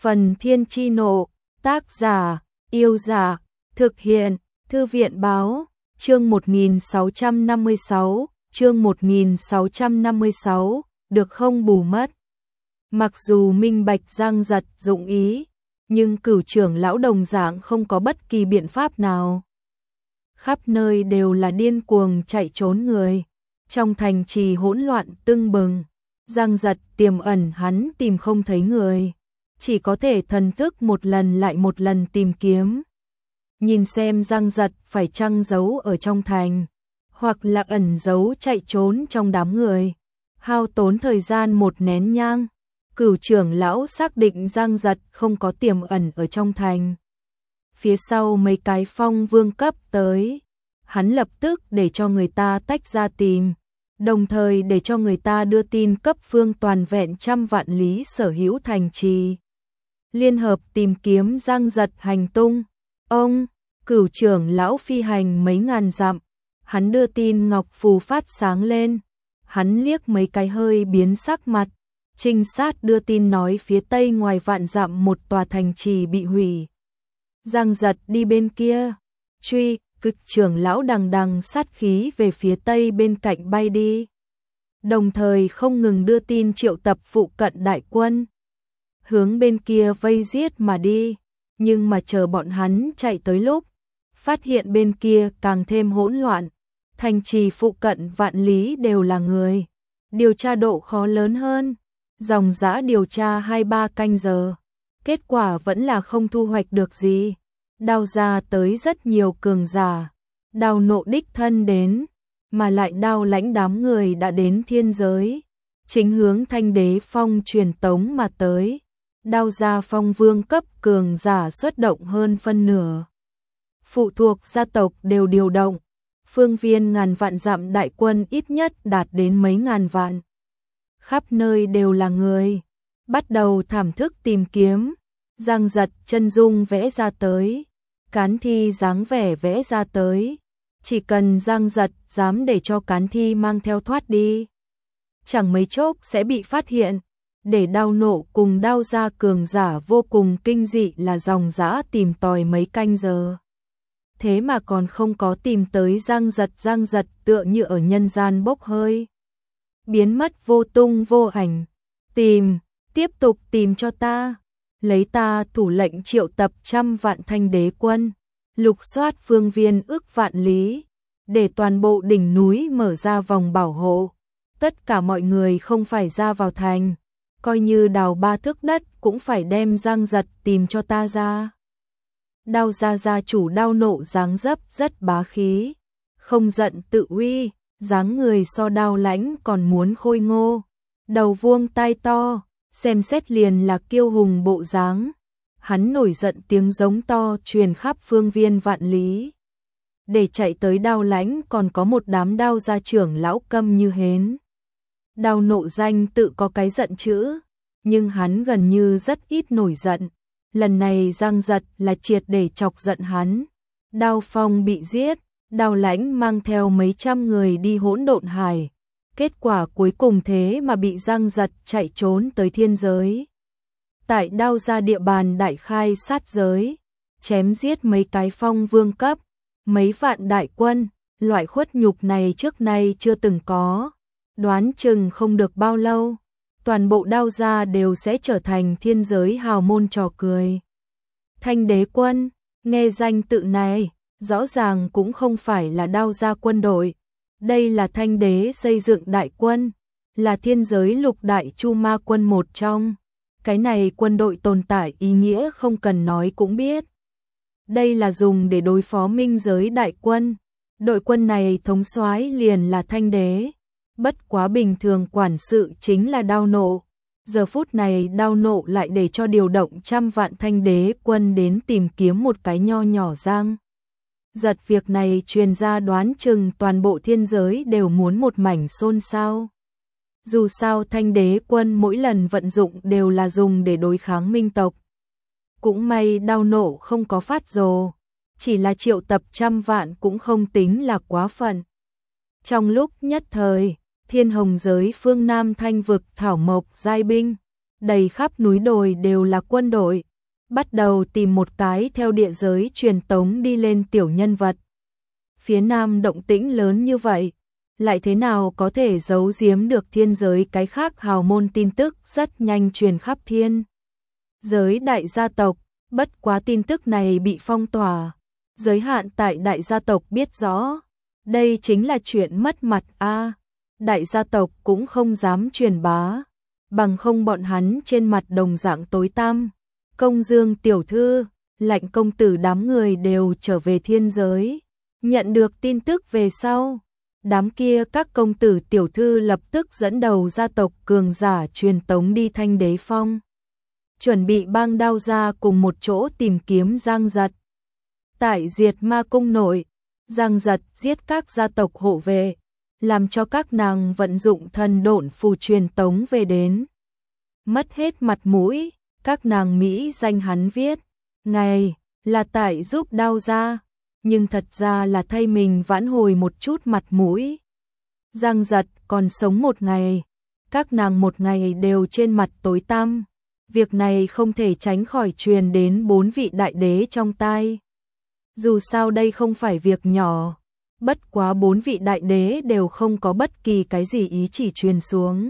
Phần Thiên Chi Nộ, tác giả, Yêu Giả, thực hiện, Thư viện Báo, chương 1656, chương 1656, được không bù mất. Mặc dù minh bạch Giang Giật dụng ý, nhưng Cửu trưởng lão đồng dạng không có bất kỳ biện pháp nào. Khắp nơi đều là điên cuồng chạy trốn người, trong thành trì hỗn loạn tưng bừng. Giang Giật tiềm ẩn hắn tìm không thấy người, chỉ có thể thần thức một lần lại một lần tìm kiếm. Nhìn xem Giang Giật phải chăng giấu ở trong thành, hoặc là ẩn giấu chạy trốn trong đám người. Hao tốn thời gian một nén nhang, Cửu trưởng lão xác định Giang Giật không có tiềm ẩn ở trong thành. Phía sau mấy cái phong vương cấp tới, hắn lập tức để cho người ta tách ra tìm, đồng thời để cho người ta đưa tin cấp phương toàn vẹn trăm vạn lý sở hữu thành trì, liên hợp tìm kiếm Giang Giật hành tung. Ông, Cửu trưởng lão phi hành mấy ngàn dặm, hắn đưa tin ngọc phù phát sáng lên, hắn liếc mấy cái hơi biến sắc mặt. Trinh sát đưa tin nói phía tây ngoài vạn dặm một tòa thành trì bị hủy. Giang Giật đi bên kia, truy, Cực trưởng lão đằng đằng sát khí về phía tây bên cạnh bay đi. Đồng thời không ngừng đưa tin triệu tập phụ cận đại quân, hướng bên kia vây giết mà đi. Nhưng mà chờ bọn hắn chạy tới lúc, phát hiện bên kia càng thêm hỗn loạn. Thành trì phụ cận vạn lý đều là người, điều tra độ khó lớn hơn. Dòng dã điều tra 2-3 canh giờ, kết quả vẫn là không thu hoạch được gì. Đao ra tới rất nhiều cường giả, Đao Nộ đích thân đến, mà lại Đao Lãnh đám người đã đến thiên giới, chính hướng Thanh Đế Phong truyền tống mà tới. Đao gia phong vương cấp cường giả xuất động hơn phân nửa, phụ thuộc gia tộc đều điều động, phương viên ngàn vạn dặm đại quân ít nhất đạt đến mấy ngàn vạn. Khắp nơi đều là người, bắt đầu thảm thức tìm kiếm. Giang Giật chân dung vẽ ra tới, Cán Thi dáng vẻ vẽ ra tới, chỉ cần Giang Giật dám để cho Cán Thi mang theo thoát đi, chẳng mấy chốc sẽ bị phát hiện. Để Đao Nộ cùng Đao gia cường giả vô cùng kinh dị là dòng dã tìm tòi mấy canh giờ, thế mà còn không có tìm tới Giang Giật. Giang Giật tựa như ở nhân gian bốc hơi, biến mất vô tung vô ảnh. Tìm, tiếp tục tìm cho ta, lấy ta thủ lệnh triệu tập trăm vạn thanh đế quân, lục soát phương viên ước vạn lý, để toàn bộ đỉnh núi mở ra vòng bảo hộ. Tất cả mọi người không phải ra vào thành, coi như đào 3 thước đất cũng phải đem Giang Giật tìm cho ta ra. Đao gia gia chủ Đao Nộ dáng dấp rất bá khí, không giận tự uy, dáng người so Đao Lãnh còn muốn khôi ngô, đầu vuông tai to, xem xét liền là kiêu hùng bộ dáng. Hắn nổi giận tiếng giống to truyền khắp phương viên vạn lý. Để chạy tới Đao Lãnh còn có một đám Đao gia trưởng lão câm như hến. Đao Nộ danh tự có cái giận chữ, nhưng hắn gần như rất ít nổi giận. Lần này Giang Giật là triệt để chọc giận hắn. Đao Phong bị giết, Đao Lãnh mang theo mấy trăm người đi hỗn độn hải. Kết quả cuối cùng thế mà bị Giang Giật chạy trốn tới thiên giới. Tại Đao gia địa bàn đại khai sát giới, chém giết mấy cái phong vương cấp, mấy vạn đại quân, loại khuất nhục này trước nay chưa từng có. Đoán chừng không được bao lâu, toàn bộ Đao gia đều sẽ trở thành thiên giới hào môn trò cười. Thanh đế quân, nghe danh tự này, rõ ràng cũng không phải là Đao gia quân đội. Đây là Thanh đế xây dựng đại quân, là thiên giới lục đại chu ma quân một trong. Cái này quân đội tồn tại ý nghĩa không cần nói cũng biết. Đây là dùng để đối phó minh giới đại quân. Đội quân này thống soái liền là Thanh đế. Bất quá bình thường quản sự chính là Đao Nộ. Giờ phút này Đao Nộ lại để cho điều động trăm vạn thanh đế quân đến tìm kiếm một cái nho nhỏ Giang Giật. Việc này truyền ra đoán chừng toàn bộ thiên giới đều muốn một mảnh xôn xao. Dù sao thanh đế quân mỗi lần vận dụng đều là dùng để đối kháng minh tộc. Cũng may Đao Nộ không có phát rồ, chỉ là triệu tập trăm vạn cũng không tính là quá phận. Trong lúc nhất thời, Thiên Hồng giới phương Nam Thanh vực thảo mộc giai binh, đầy khắp núi đồi đều là quân đội, bắt đầu tìm một cái theo địa giới truyền tống đi lên tiểu nhân vật. Phía Nam động tĩnh lớn như vậy, lại thế nào có thể giấu giếm được thiên giới cái khác hào môn tin tức rất nhanh truyền khắp thiên giới đại gia tộc, bất quá tin tức này bị phong tỏa, giới hạn tại đại gia tộc biết rõ. Đây chính là chuyện mất mặt a. Đại gia tộc cũng không dám truyền bá, bằng không bọn hắn trên mặt đồng dạng tối tăm. Công Dương tiểu thư, Lạnh công tử đám người đều trở về thiên giới, nhận được tin tức về sau, đám kia các công tử tiểu thư lập tức dẫn đầu gia tộc cường giả truyền tống đi Thanh Đế Phong, chuẩn bị bang Đao gia cùng một chỗ tìm kiếm Giang Giật. Tại Diệt Ma cung nội, Giang Giật giết các gia tộc hộ vệ, làm cho các nàng vận dụng thần độn phù truyền tống về đến. Mất hết mặt mũi, các nàng Mỹ danh hắn viết, ngày là tại giúp Đao gia, nhưng thật ra là thay mình vãn hồi một chút mặt mũi. Giang Giật còn sống một ngày, các nàng một ngày đều trên mặt tối tăm. Việc này không thể tránh khỏi truyền đến 4 vị đại đế trong tai. Dù sao đây không phải việc nhỏ, bất quá 4 vị đại đế đều không có bất kỳ cái gì ý chỉ truyền xuống.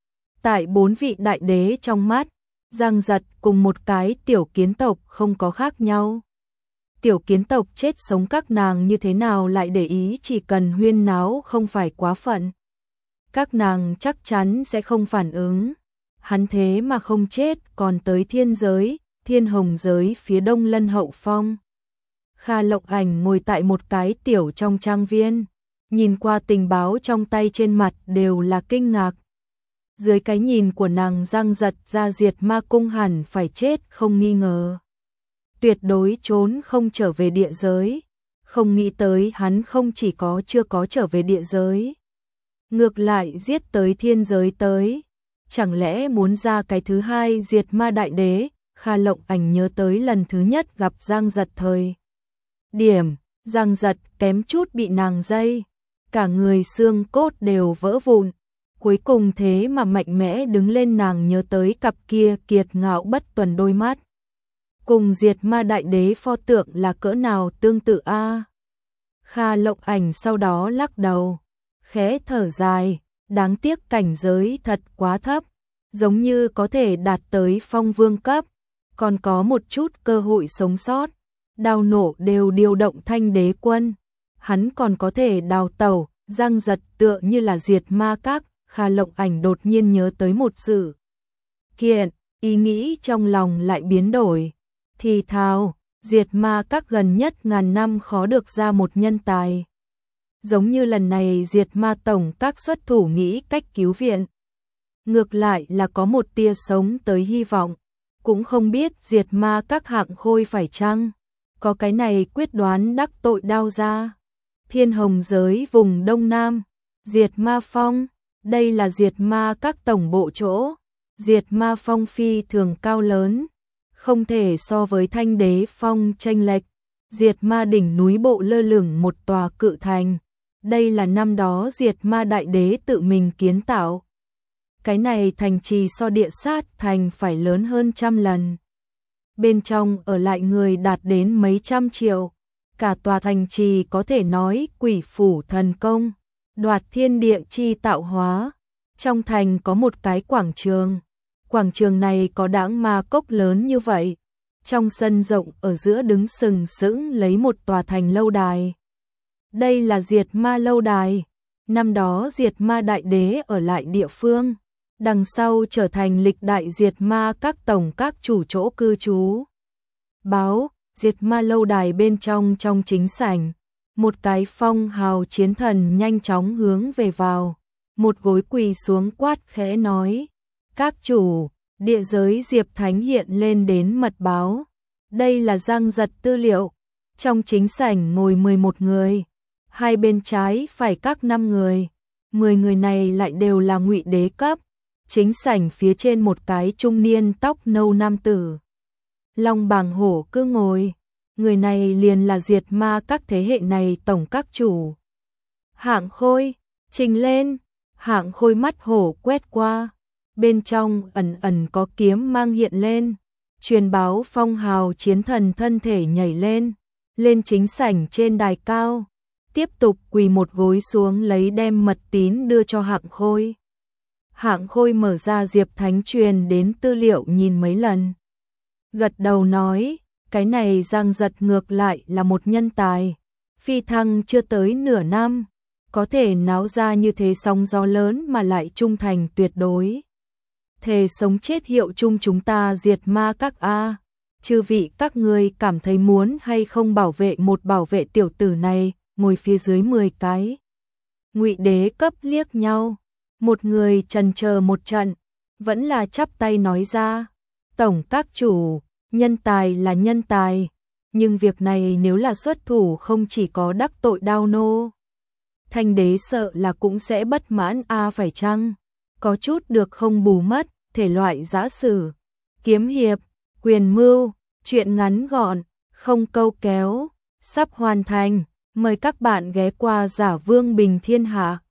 Tại 4 vị đại đế trong mắt, Giang Giật cùng một cái tiểu kiến tộc không có khác nhau. Tiểu kiến tộc chết sống các nàng như thế nào lại để ý, chỉ cần huyên náo không phải quá phận. Các nàng chắc chắn sẽ không phản ứng. Hắn thế mà không chết còn tới thiên giới, Thiên Hồng giới phía đông Lân Hậu Phong. Kha Lộc Ảnh ngồi tại một cái tiểu trong trang viên, nhìn qua tình báo trong tay trên mặt đều là kinh ngạc. Dưới cái nhìn của nàng, Giang Giật ra Diệt Ma cung hẳn phải chết không nghi ngờ. Tuyệt đối trốn không trở về địa giới, không nghĩ tới hắn không chỉ có chưa có trở về địa giới, ngược lại giết tới thiên giới tới. Chẳng lẽ muốn ra cái thứ hai Diệt Ma đại đế? Kha Lộc Ảnh nhớ tới lần thứ nhất gặp Giang Giật thời điểm, Giang Giật kém chút bị nàng dây, cả người xương cốt đều vỡ vụn. Cuối cùng thế mà mạnh mẽ đứng lên, nàng nhớ tới cặp kia kiệt ngạo bất tuần đôi mắt. Cùng Diệt Ma đại đế pho tượng là cỡ nào tương tự a. Kha Lộc Ảnh sau đó lắc đầu, khẽ thở dài, đáng tiếc cảnh giới thật quá thấp, giống như có thể đạt tới phong vương cấp, còn có một chút cơ hội sống sót. Đao nổ đều điều động Thanh Đế quân, hắn còn có thể đào tẩu. Giang Giật tựa như là Diệt Ma các. Kha Lộc Ảnh đột nhiên nhớ tới một sự kiện, ý nghĩ trong lòng lại biến đổi. Thì thào, Diệt Ma các gần nhất ngàn năm khó được ra một nhân tài. Giống như lần này Diệt Ma tổng các xuất thủ nghĩ cách cứu viện, ngược lại là có một tia sống tới hy vọng. Cũng không biết Diệt Ma các hạng khôi phải chăng có cái này quyết đoán đắc tội Đao gia. Thiên Hồng giới vùng Đông Nam, Diệt Ma Phong, đây là Diệt Ma các tổng bộ chỗ. Diệt Ma Phong phi thường cao lớn, không thể so với Thanh Đế Phong chênh lệch. Diệt Ma đỉnh núi bộ lơ lửng một tòa cự thành, đây là năm đó Diệt Ma đại đế tự mình kiến tạo. Cái này thành trì so Địa Sát thành phải lớn hơn trăm lần. Bên trong ở lại người đạt đến mấy trăm triệu. Cả tòa thành trì có thể nói quỷ phủ thần công, đoạt thiên địa chi tạo hóa. Trong thành có một cái quảng trường. Quảng trường này có đãng ma cốc lớn như vậy. Trong sân rộng ở giữa đứng sừng sững lấy một tòa thành lâu đài. Đây là Diệt Ma lâu đài. Năm đó Diệt Ma đại đế ở lại địa phương, đằng sau trở thành lịch đại Diệt Ma các tổng các chủ chỗ cư trú. Báo, Diệt Ma lâu đài bên trong chính sảnh, một cái phong hào chiến thần nhanh chóng hướng về vào, một gối quỳ xuống quát khẽ nói: "Các chủ, địa giới Diệp Thánh hiện lên đến mật báo, đây là Giang Giật tư liệu." Trong chính sảnh ngồi 11 người, hai bên trái phải các 5 người, 10 người này lại đều là ngụy đế cấp. Chính sảnh phía trên một cái trung niên tóc nâu nam tử, long bàng hổ cứ ngồi, người này liền là Diệt Ma các thế hệ này tổng các chủ. Hạng Khôi, trình lên. Hạng Khôi mắt hổ quét qua, bên trong ẩn ẩn có kiếm mang hiện lên, truyền báo phong hào chiến thần thân thể nhảy lên chính sảnh trên đài cao, tiếp tục quỳ một gối xuống lấy đem mật tín đưa cho Hạng Khôi. Hạng Khôi mở ra Diệp Thánh truyền đến tư liệu nhìn mấy lần. Gật đầu nói, cái này Giang Giật ngược lại là một nhân tài, phi thăng chưa tới nửa năm, có thể náo ra như thế sóng gió lớn mà lại trung thành tuyệt đối. Thề sống chết hiệu chung chúng ta diệt ma các a. Chư vị các ngươi cảm thấy muốn hay không bảo vệ tiểu tử này, ngồi phía dưới 10 cái. Ngụy Đế cấp liếc nhau, một người chần chờ một trận, vẫn là chắp tay nói ra, tổng các chủ, nhân tài là nhân tài, nhưng việc này nếu là xuất thủ không chỉ có đắc tội Đao Nô. Thanh đế sợ là cũng sẽ bất mãn phải chăng? Có chút được không bù mất, thể loại giã sử, kiếm hiệp, quyền mưu, chuyện ngắn gọn, không câu kéo, sắp hoàn thành. Mời các bạn ghé qua Giả Vương Bình Thiên Hạ.